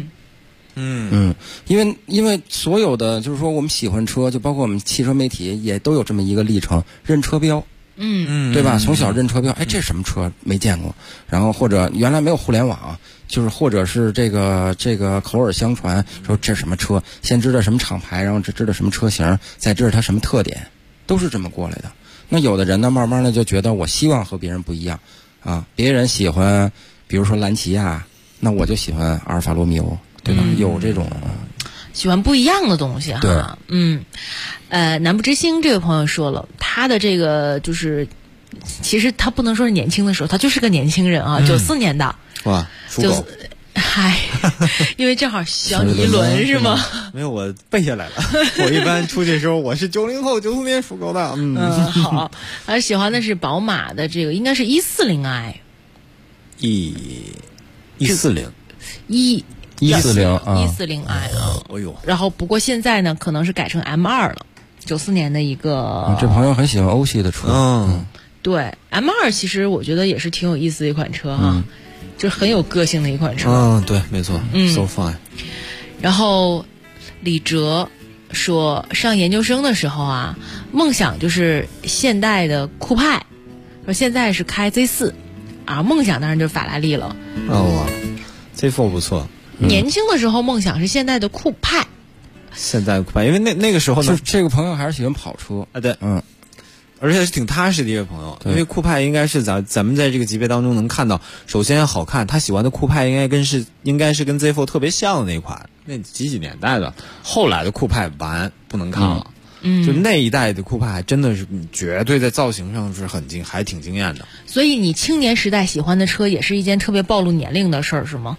因为所有的就是说我们喜欢车，就包括我们汽车媒体也都有这么一个历程，认车标。对吧？从小认车标，这什么车没见过？然后或者原来没有互联网，就是或者是这个口耳相传，说这什么车，先知道什么厂牌，然后知道什么车型，再知道它什么特点，都是这么过来的。那有的人呢，慢慢的就觉得我希望和别人不一样啊，别人喜欢比如说兰奇亚，那我就喜欢阿尔法罗密欧，对吧？有这种喜欢不一样的东西哈。 对， 南部之星这位朋友说了，他的这个就是其实他不能说是年轻的时候，他就是个年轻人啊，94年的。 哇，属狗。 嗨，因为正好小你一轮是吗？ 没有，我背下来了。我一般出去的时候，我是90后，94年属狗的。 好，他喜欢的是宝马的这个，应该是140i。 140。 140i 了。 哎呦， 然后不过现在呢，可能是改成 M2 了。94年的一个。 这朋友很喜欢欧系的车。 对 M2 其实我觉得也是挺有意思的一款车哈。 就是很有个性的一款车。 嗯，对，没错。So fine。 然后李哲说，上研究生的时候啊，梦想就是现代的酷派，说现在是开 Z4，啊，梦想当然就是法拉利了。 哦，Z4 不错。 年轻的时候梦想是现代的酷派。 现代酷派，因为那个时候呢， 这个朋友还是喜欢跑车啊，对，而且是挺踏实的一个朋友，因为酷派应该是咱们在这个级别当中能看到，首先好看，他喜欢的酷派应该是跟 Z4 特别像的那款，那几年代的，后来的酷派不能看了。就那一代的酷派还真的是绝对在造型上是还挺惊艳的。 所以你青年时代喜欢的车也是一件特别暴露年龄的事儿，是吗？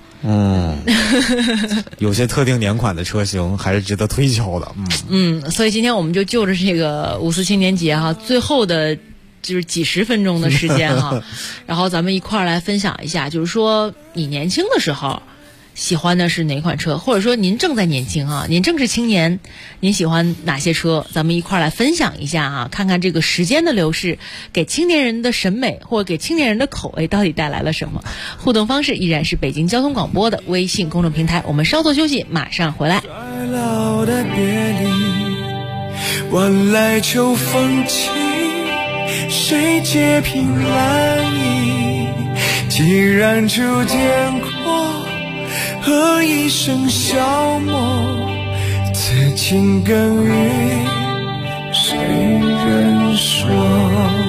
有些特定年款的车型还是值得推敲的。 所以今天我们就就着这个五四青年节哈，最后的就是几十分钟的时间哈，然后咱们一块儿来分享一下，就是说你年轻的时候喜欢的是哪款车，或者说您正在年轻啊，您正是青年，您喜欢哪些车？咱们一块儿来分享一下啊，看看这个时间的流逝给青年人的审美或者给青年人的口味到底带来了什么。互动方式依然是北京交通广播的微信公众平台，我们稍作休息，马上回来。 衰老的别离，晚来秋风起，谁借凭栏倚？既然出天阔，何以笙箫默？此情更与谁人说？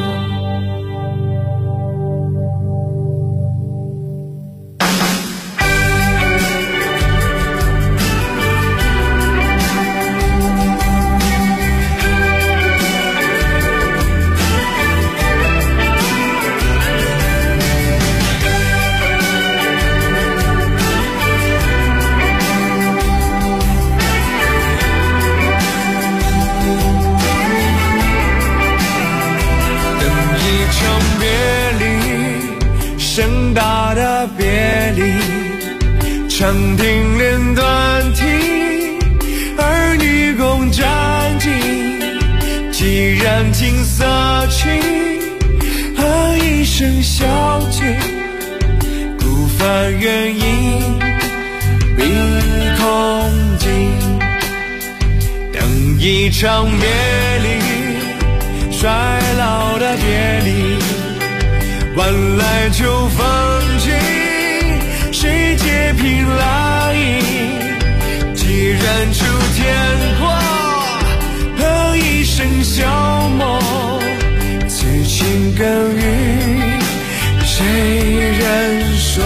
盛大的别离，长亭连短亭，儿女共沾巾。既然情色情，何以笙箫绝？孤帆远影碧空尽。等一场别离，衰老的别离，晚来秋风起，谁借凭栏倚？既然出天阔，何以笙箫默？此情更与谁人说？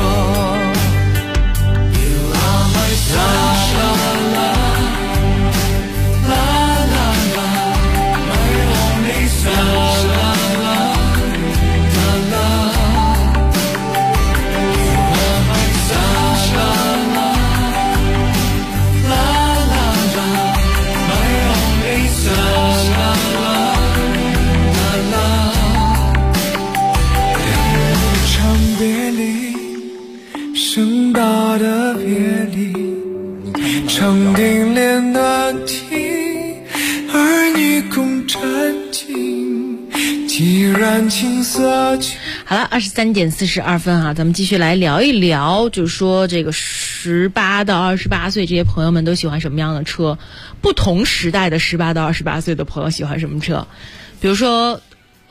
盛大的别离，长亭连短亭，儿女共沾巾。既然情色情。 好了，23:42啊，咱们继续来聊一聊，就是说这个18到28岁这些朋友们都喜欢什么样的车？不同时代的18到28岁的朋友喜欢什么车？比如说，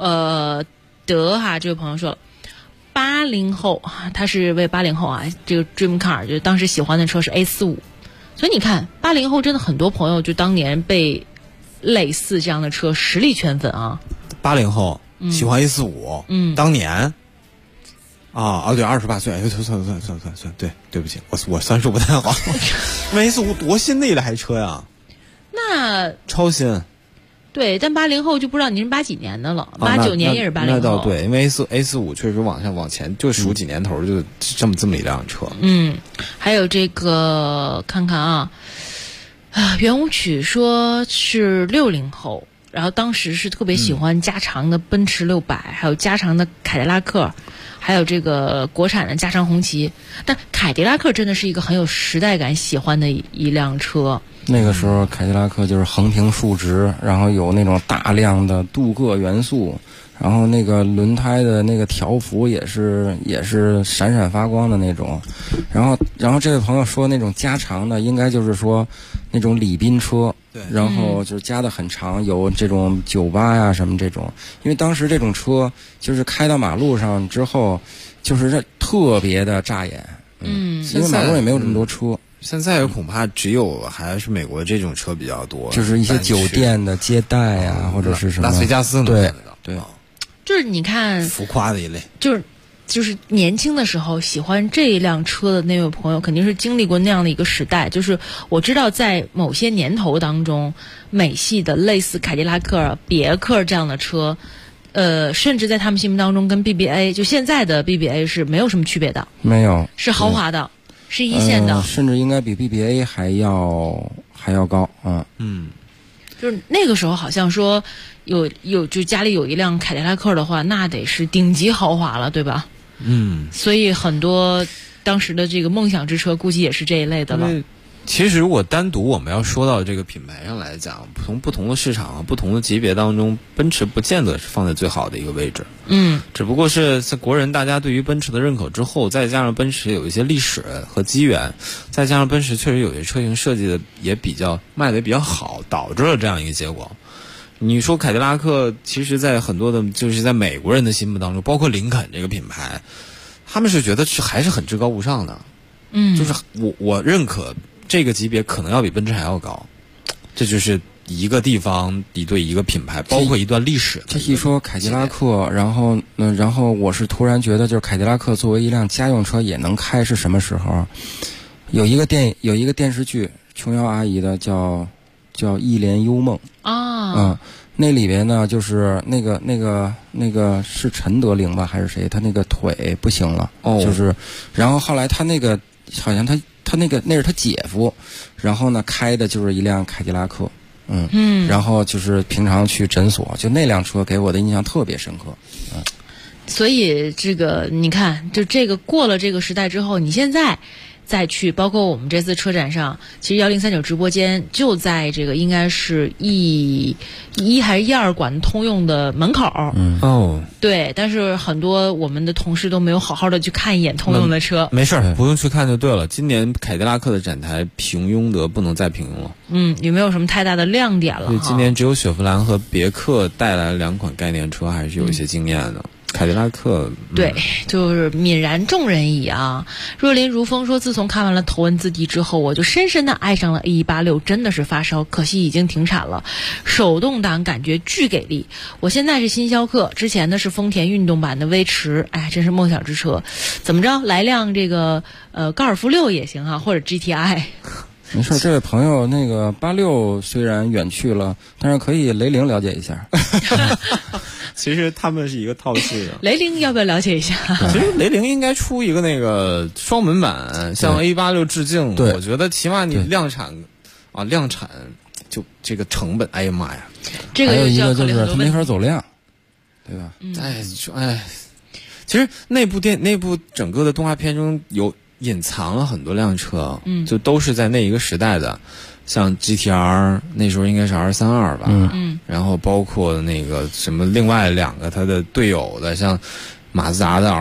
这位朋友说了。80后，他是为80后啊，这个 Dream Car 就是当时喜欢的车是 A45，所以你看80后真的很多朋友就当年被类似这样的车实力圈粉啊。 80后喜欢 A45，当年对，28岁，算，对不起，我算数不太好。A45多新的一台车呀， 那超新。 对，但80后就不知道您是8几年的了，89年也是80后。 那倒对，因为 A45确实往前就数几年头，就这么一辆车。 还有这个看看啊，圆舞曲说是60后，然后当时是特别喜欢加长的奔驰600，还有加长的凯迪拉克，还有这个国产的加长红旗。但凯迪拉克真的是一个很有时代感、喜欢的一辆车。 那个时候凯迪拉克就是横平竖直，然后有那种大量的镀铬元素， 然后那个轮胎的那个条幅也是闪闪发光的那种。然后这位朋友说那种加长的应该就是说那种礼宾车， 对， 然后就是加的很长，有这种酒吧呀什么这种。因为当时这种车就是开到马路上之后，就是特别的扎眼。因为马路也没有这么多车。 现在恐怕只有还是美国这种车比较多， 就是一些酒店的接待啊，或者是什么拉斯维加斯能看得到。 对， 就是你看浮夸的一类， 就是年轻的时候喜欢这一辆车的那位朋友，肯定是经历过那样的一个时代。就是我知道在某些年头当中，美系的类似凯迪拉克、别克这样的车，甚至在他们心目当中跟 BBA 就现在的 BBA 是没有什么区别的， 没有， 是豪华的，是一线的， 甚至应该比 BBA 还要高啊。 就是那个时候好像说有就家里有一辆凯迪拉克的话，那得是顶级豪华了，对吧？所以很多当时的这个梦想之车估计也是这一类的了。 其实如果单独我们要说到这个品牌上来讲，从不同的市场、不同的级别当中，奔驰不见得是放在最好的一个位置。只不过是在国人大家对于奔驰的认可之后，再加上奔驰有一些历史和机缘，再加上奔驰确实有些车型设计的也比较卖的也比较好，导致了这样一个结果。你说凯迪拉克，其实在很多的就是在美国人的心目当中，包括林肯这个品牌，他们是觉得还是很至高无上的。就是我认可这个级别可能要比奔驰还要高，这就是一个地方对一个品牌，包括一段历史。 这一说凯迪拉克，然后我是突然觉得，就是凯迪拉克作为一辆家用车也能开是什么时候？有一个电视剧，琼瑶阿姨的叫《一帘幽梦》啊。那里边呢，就是那个是陈德龄吧，还是谁？他那个腿不行了，就是，然后后来他那个好像他那是他姐夫，然后呢开的就是一辆凯迪拉克，然后就是平常去诊所，就那辆车给我的印象特别深刻， 所以这个你看，就这个过了这个时代之后，你现在再去，包括我们这次车展上，其实1039直播间就在这个应该是1还是1.2馆通用的门口。对，但是很多我们的同事都没有好好的去看一眼通用的车。 没事，不用去看就对了。今年凯迪拉克的展台平庸的不能再平庸了。 也没有什么太大的亮点了。 对，今年只有雪佛兰和别克带来了2款概念车，还是有一些惊艳的。凯迪拉克对，就是泯然众人矣啊。若林如风说，自从看完了《头文字 D》之后，我就深深的爱上了 A186，真的是发烧，可惜已经停产了。手动挡感觉巨给力。我现在是新逍客，之前呢是丰田运动版的威驰，哎，真是梦想之车。怎么着，来辆这个高尔夫6也行啊，或者 GTI。 没事，这位朋友那个86虽然远去了，但是可以雷凌了解一下。 其实他们是一个套系的。 雷凌要不要了解一下？ 其实雷凌应该出一个那个双门版，向 A86 致敬。 对， 我觉得起码你量产就这个成本，哎呀妈呀！ 这个还有一个就是它没法走量，对吧？ 其实那部整个的动画片中有隐藏了很多辆车，就都是在那一个时代的。像 GTR 那时候应该是232吧，然后包括那个什么另外2个他的队友的，像马自达的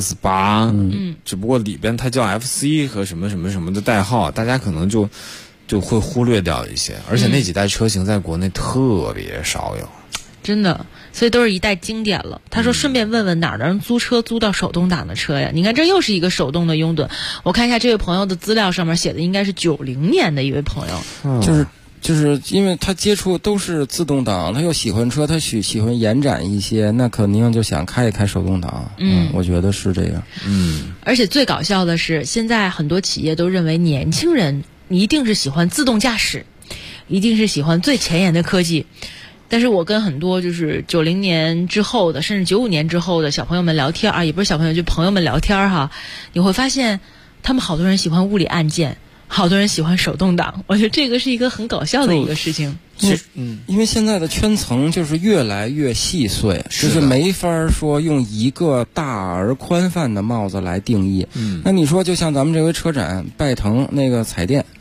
RX8，只不过里边它叫 FC 和什么什么什么的代号，大家可能就会忽略掉一些，而且那几代车型在国内特别少有， 真的，所以都是一代经典了。他说顺便问问哪儿能租车租到手动挡的车呀？你看这又是一个手动的拥趸。我看一下这位朋友的资料，上面写的应该是90年的一位朋友。 就是因为他接触都是自动挡，他又喜欢车，他喜欢延展一些，那肯定就想开一开手动挡。我觉得是这样。 而且最搞笑的是，现在很多企业都认为年轻人一定是喜欢自动驾驶，一定是喜欢最前沿的科技。但是我跟很多就是90年之后的，甚至95年之后的小朋友们聊天啊，也不是小朋友，就朋友们聊天哈，你会发现他们好多人喜欢物理按键，好多人喜欢手动挡。我觉得这个是一个很搞笑的一个事情。 因为现在的圈层就是越来越细碎，就是没法说用一个大而宽泛的帽子来定义。那你说就像咱们这回车展拜腾那个彩电，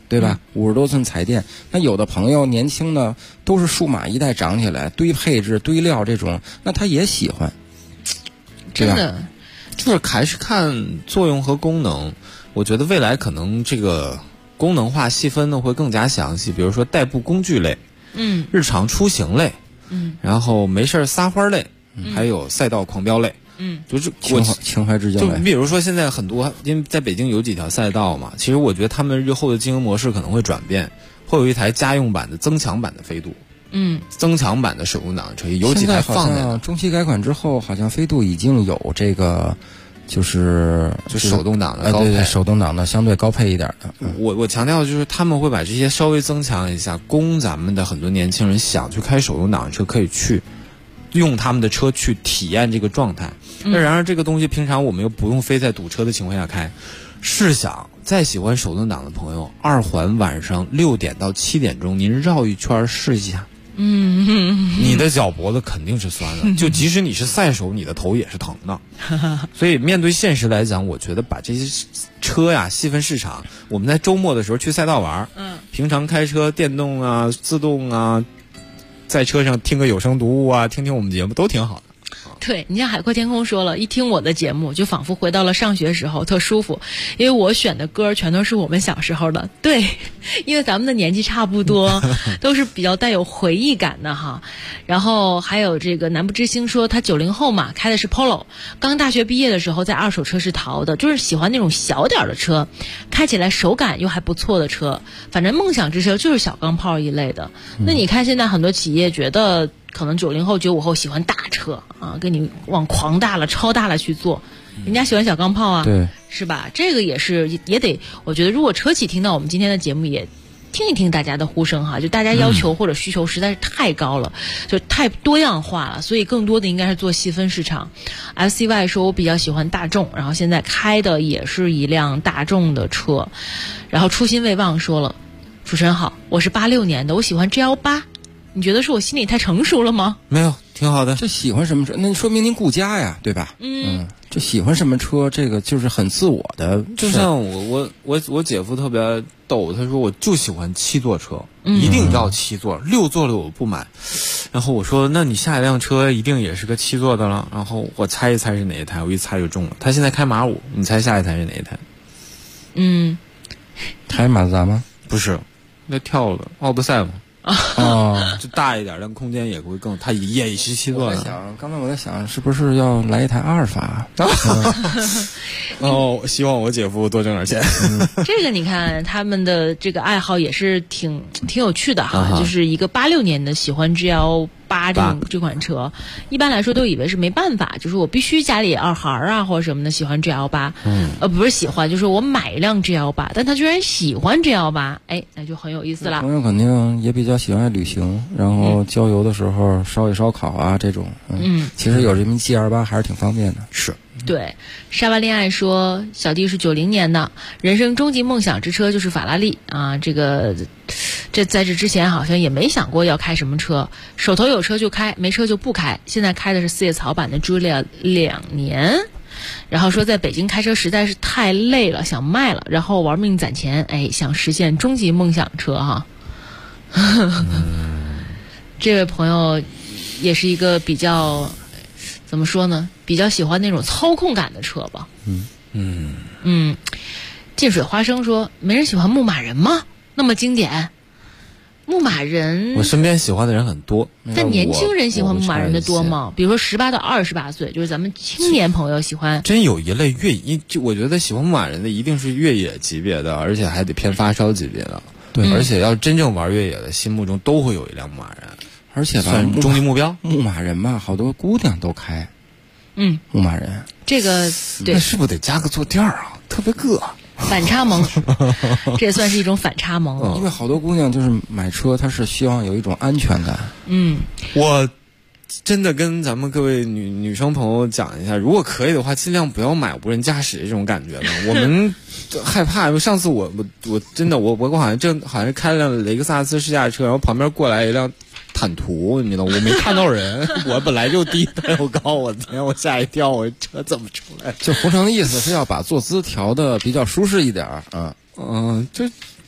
对吧？50多寸彩电，那有的朋友年轻的都是数码一代长起来，堆配置、堆料这种，那他也喜欢。 真的， 就是还是看作用和功能。我觉得未来可能这个功能化细分的会更加详细，比如说代步工具类，日常出行类，然后没事撒欢类，还有赛道狂飙类。就是情怀之间。 就比如说现在很多，因为在北京有几条赛道嘛，其实我觉得他们日后的经营模式可能会转变，会有一台家用版的增强版的飞度，增强版的手动挡车，有几台放在那。 中期改款之后，好像飞度已经有这个，就手动挡的高配， 对，手动挡的相对高配一点的。 我强调就是他们会把这些稍微增强一下，供咱们的很多年轻人想去开手动挡的车可以去用他们的车去体验这个状态。那然而这个东西平常我们又不用非在堵车的情况下开。试想再喜欢手动挡的朋友，2环晚上6点到7点钟您绕一圈试一下，你的脚脖子肯定是酸的，就即使你是赛手，你的头也是疼的。所以面对现实来讲，我觉得把这些车呀细分市场，我们在周末的时候去赛道玩，平常开车电动啊、自动啊，在车上听个有声读物啊，听听我们节目都挺好的。 对，你像海阔天空说了，一听我的节目就仿佛回到了上学时候，特舒服，因为我选的歌全都是我们小时候的。对，因为咱们的年纪差不多，都是比较带有回忆感的哈。然后还有这个南部之星说，他90后嘛，开的是 Polo， 刚大学毕业的时候在二手车市淘的，就是喜欢那种小点的车，开起来手感又还不错的车。反正梦想之车就是小钢炮一类的。那你看现在很多企业觉得可能90后、95后喜欢大车啊，给你往狂大了、超大了去做，人家喜欢小钢炮啊， 对， 是吧？这个也得，我觉得如果车企听到我们今天的节目，也听一听大家的呼声哈，就大家要求或者需求实在是太高了，就太多样化了，所以更多的应该是做细分市场。FCY 说我比较喜欢大众，然后现在开的也是一辆大众的车。然后初心未忘说了，主持人好，我是86年的，我喜欢 G18。你觉得是我心里太成熟了吗？ 没有，挺好的。 这喜欢什么车？那说明您顾家呀，对吧？这喜欢什么车，这个就是很自我的。 就像我姐夫特别逗，他说我就喜欢7座车，一定要7座，6座的我不买。然后我说那你下一辆车一定也是个7座的了。然后我猜一猜是哪一台，我一猜就中了。他现在开马5，你猜下一台是哪一台？ 开马自达吗？ 不是，那跳了奥德赛嘛。就大一点，但空间也会更，它也是7座的。 刚才我在想，是不是要来一台阿尔法？ 希望我姐夫多挣点钱。 这个你看他们的这个爱好也是挺有趣的哈，就是一个86年的喜欢 GL8这款车，一般来说都以为是没办法，就是我必须家里2孩啊或者什么的喜欢 GL8，不是喜欢，就是我买一辆 GL8，但他居然喜欢 GL8，哎，那就很有意思了。 朋友肯定也比较喜欢旅行，然后郊游的时候烧一烧烤啊这种，其实有这名 G28还是挺方便的。 是。 对，沙湾恋爱说小弟是90年的，人生终极梦想之车就是法拉利啊，这在这之前好像也没想过要开什么车，手头有车就开，没车就不开，现在开的是4叶草版的 Giulia 2年。然后说在北京开车实在是太累了，想卖了，然后玩命攒钱，哎，想实现终极梦想车哈。这位朋友也是一个比较怎么说呢，比较喜欢那种操控感的车吧。近水花生说没人喜欢牧马人吗？那么经典。牧马人我身边喜欢的人很多， 但年轻人喜欢牧马人的多吗？比如说18到28岁，就是咱们青年朋友喜欢。 真有一类越野，就我觉得喜欢牧马人的一定是越野级别的，而且还得偏发烧级别的。对，而且要真正玩越野的，心目中都会有一辆牧马人， 而且吧， 算终极目标。 牧马人吧，好多姑娘都开。牧马人这个对， 那是不是得加个坐垫啊？特别硌。 反差萌，这也算是一种反差萌。 因为好多姑娘就是买车，她是希望有一种安全感。 我真的跟咱们各位女生朋友讲一下，如果可以的话，尽量不要买无人驾驶这种感觉吧。我们害怕，上次我真的我好像是开了辆雷克萨斯试驾车，然后旁边过来一辆坦途，你知道我没看到人，我本来就低他又高，我天，我吓一跳，我车怎么出来？ 就红城的意思是要把坐姿调的比较舒适一点， 就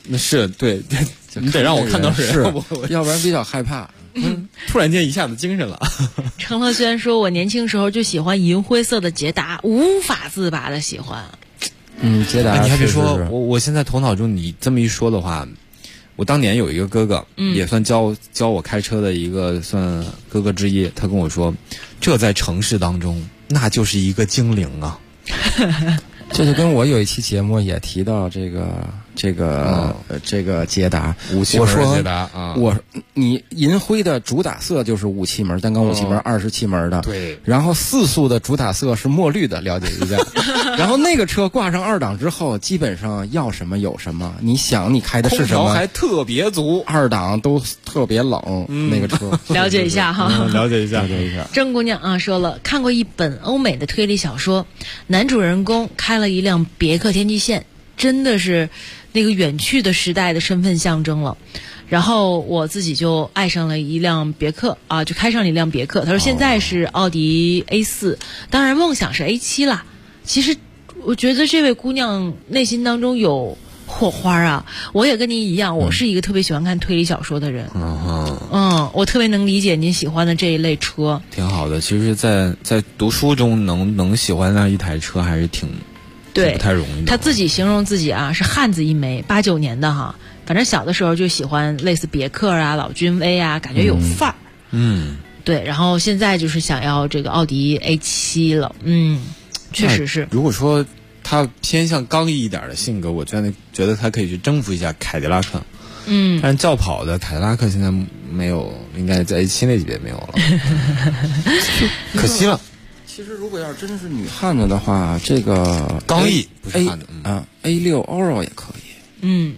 那是对，你得让我看到是，要不然比较害怕。 突然间一下子精神了。 程乐轩说：“我年轻时候就喜欢银灰色的捷达，无法自拔的喜欢。” 捷达， 你还别说，我现在头脑中你这么一说的话，我当年有一个哥哥，也算教我开车的一个算哥哥之一，他跟我说，这在城市当中那就是一个精灵啊。 这就跟我有一期节目也提到这个捷达， 武器门捷达啊， 你银灰的主打色就是武器门，单缸武器门27门的， 对， 然后4速的主打色是墨绿的，了解一下。然后那个车挂上2档之后，基本上要什么有什么，你想你开的是什么， 空调还特别足 ，2档都特别冷，那个车了解一下哈， 了解一下。 郑姑娘啊说了，看过一本欧美的推理小说，男主人公开了一辆别克天际线，真的是那个远去的时代的身份象征了。然后我自己就爱上了一辆别克啊，就开上了一辆别克。他说现在是奥迪 A4，当然梦想是 A7 啦。其实我觉得这位姑娘内心当中有火花啊，我也跟您一样，我是一个特别喜欢看推理小说的人。我特别能理解您喜欢的这一类车， 挺好的。其实在读书中能喜欢上一台车还是挺不太容易的。 他自己形容自己啊是汉子一枚，89年的哈，反正小的时候就喜欢类似别克啊、老君威啊，感觉有范儿。对，然后现在就是想要这个奥迪 A7 了。确实是。 如果说他偏向刚毅一点的性格，我觉得他可以去征服一下凯迪拉克。但是轿跑的凯迪拉克现在没有，应该在 A7 那级别没有了，可惜了。 其实如果要真是女汉子的话，这个刚毅不是汉子 A6 Oro 也可以。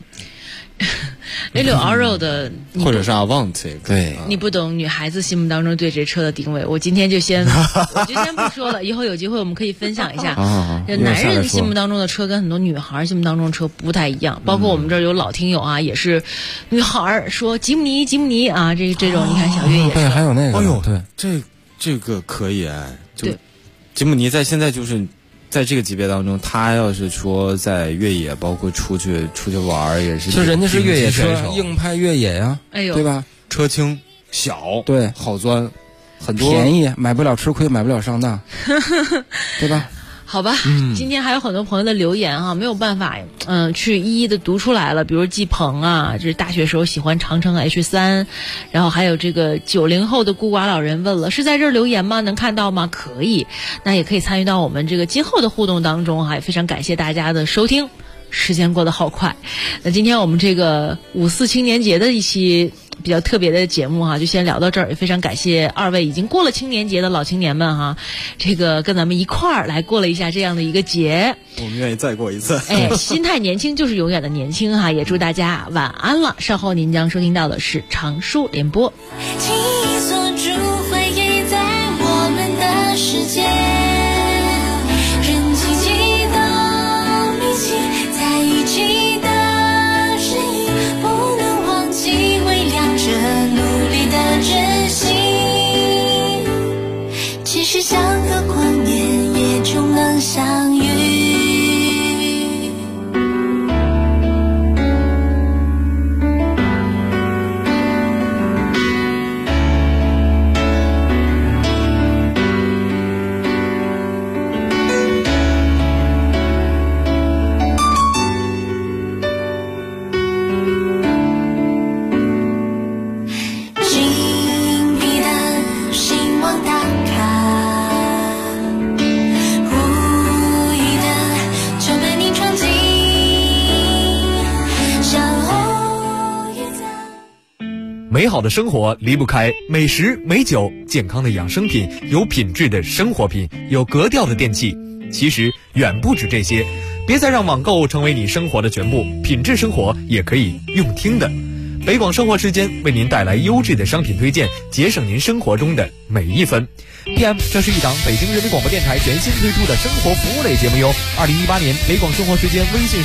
A6 Oro 的， 或者是 Avant， 对， 你不懂女孩子心目当中对这车的定位。我今天就先不说了，以后有机会我们可以分享一下。男人心目当中的车跟很多女孩心目当中的车不太一样，包括我们这儿有老听友啊，也是女孩说吉姆尼啊，这种你看小月也是。 对，还有那个， 哎呦，对，这个可以就吉姆尼在现在就是在这个级别当中，他要是说在越野，包括出去玩也是， 就人家是越野车，硬派越野呀，对吧？ 车轻小， 对， 好钻，很多便宜，买不了吃亏，买不了上当，对吧？ 好吧，今天还有很多朋友的留言哈，没有办法去一一的读出来了。比如季鹏啊，这是大学时候喜欢长城 H3，然后还有这个90后的孤寡老人问了，是在这儿留言吗？能看到吗？可以，那也可以参与到我们这个今后的互动当中哈，也非常感谢大家的收听。时间过得好快，那今天我们这个54青年节的一期比较特别的节目哈，就先聊到这儿。也非常感谢二位已经过了青年节的老青年们哈，这个跟咱们一块儿来过了一下这样的一个节。 我们愿意再过一次。 心态年轻就是永远的年轻哈，也祝大家晚安了。稍后您将收听到的是常书联播。 请锁住回忆在我们的世界，人际激动一起在一起的身影，不能忘记为两者努力的真心。其实相隔光年，也终能相遇。 美好的生活离不开美食、美酒、健康的养生品、有品质的生活品、有格调的电器。其实远不止这些，别再让网购成为你生活的全部，品质生活也可以用听的。北广生活时间为您带来优质的商品推荐，节省您生活中的每一分。PM， 这是一档北京人民广播电台全新推出的生活服务类节目哟。2018年北广生活时间微信